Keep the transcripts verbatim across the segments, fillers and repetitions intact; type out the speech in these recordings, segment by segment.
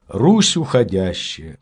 Русь уходящая.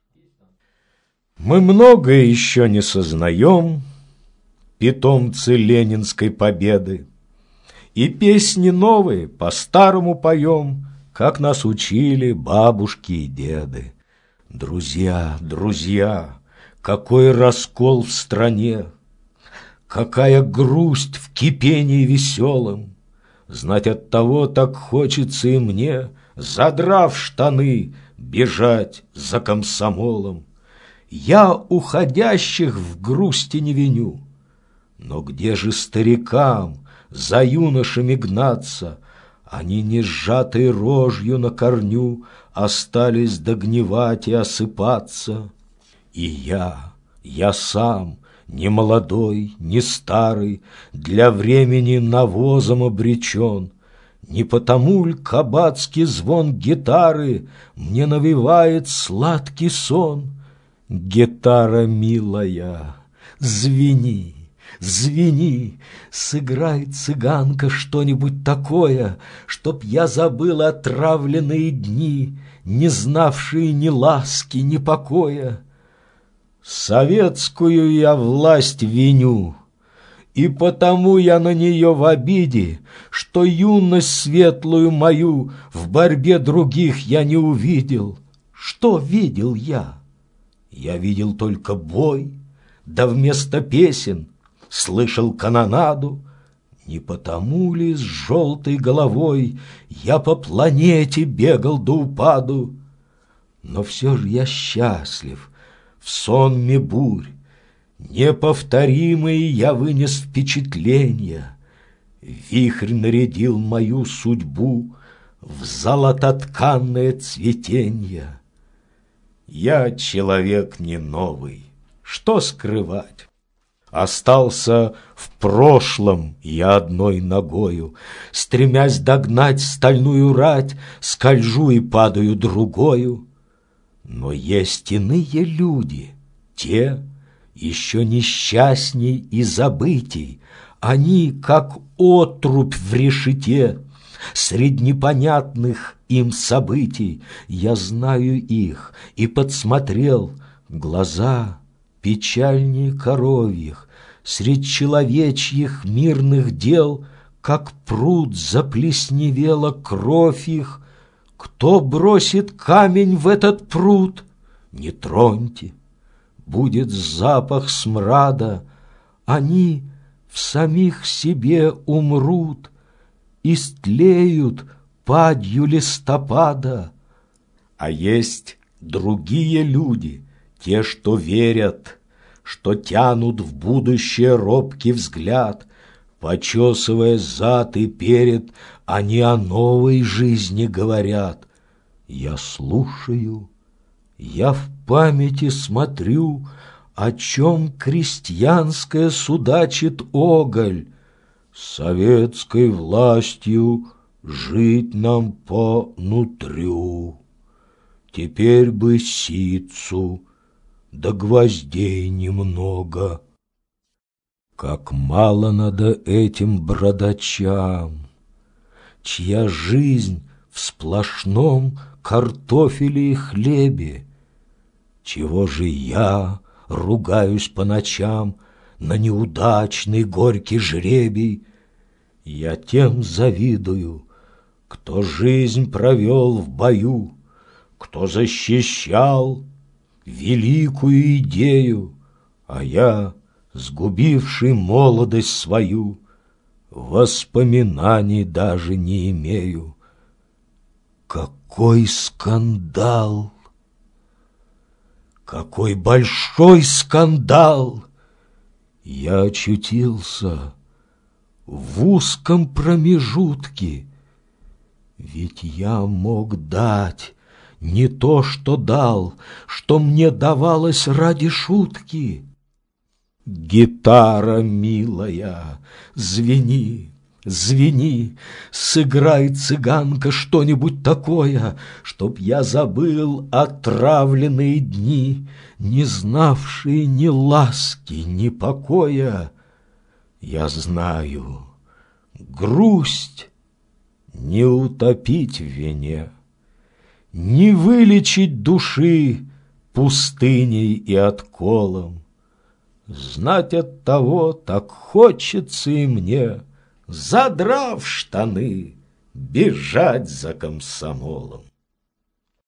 Мы многое еще не сознаем, питомцы ленинской победы, и песни новые по-старому поем, как нас учили бабушки и деды. Друзья, друзья, какой раскол в стране, какая грусть в кипении веселом. Знать от того так хочется и мне, задрав штаны, бежать за комсомолом. Я уходящих в грусти не виню, но где же старикам за юношами гнаться? Они, не сжатой рожью на корню, остались догнивать и осыпаться. И я, я сам, не молодой, не старый, для времени навозом обречен. Не потому ль кабацкий звон гитары мне навевает сладкий сон? Гитара милая, звени, звени, сыграй, цыганка, что-нибудь такое, чтоб я забыл отравленные дни, не знавшие ни ласки, ни покоя. Советскую я власть виню, и потому я на нее в обиде, что юность светлую мою в борьбе других я не увидел. Что видел я? Я видел только бой, да вместо песен слышал канонаду. Не потому ли с желтой головой я по планете бегал до упаду? Но все же я счастлив в сонме бурь, неповторимые я вынес впечатления. Вихрь нарядил мою судьбу в золототканное цветенье. Я человек не новый, что скрывать? Остался в прошлом я одной ногою, стремясь догнать стальную рать, скольжу и падаю другою. Но есть иные люди, те еще несчастней и забытей. Они, как отрубь в решете, средь непонятных им событий. Я знаю их и подсмотрел глаза печальнее коровьих, средь человечьих мирных дел, как пруд заплесневела кровь их. Кто бросит камень в этот пруд, не троньте, будет запах смрада. Они в самих себе умрут, истлеют падью листопада. А есть другие люди, те, что верят, что тянут в будущее робкий взгляд. Почесывая зад и перед, они о новой жизни говорят. Я слушаю, я в памяти смотрю, о чем крестьянская судачит оголь. Советской властью жить нам по нутрю. Теперь бы ситцу, да гвоздей немного. Как мало надо этим бородачам, чья жизнь в сплошном картофеле и хлебе. Чего же я ругаюсь по ночам на неудачный горький жребий? Я тем завидую, кто жизнь провел в бою, кто защищал великую идею, а я, сгубивший молодость свою, воспоминаний даже не имею. Какой скандал! Какой большой скандал! Я очутился в узком промежутке, ведь я мог дать не то, что дал, что мне давалось ради шутки. Гитара милая, звени, звени, сыграй, цыганка, что-нибудь такое, чтоб я забыл отравленные дни, не знавшие ни ласки, ни покоя. Я знаю, грусть не утопить в вине, Не вылечить души пустыней и отколом. Знать от того так хочется и мне, задрав штаны, бежать за комсомолом.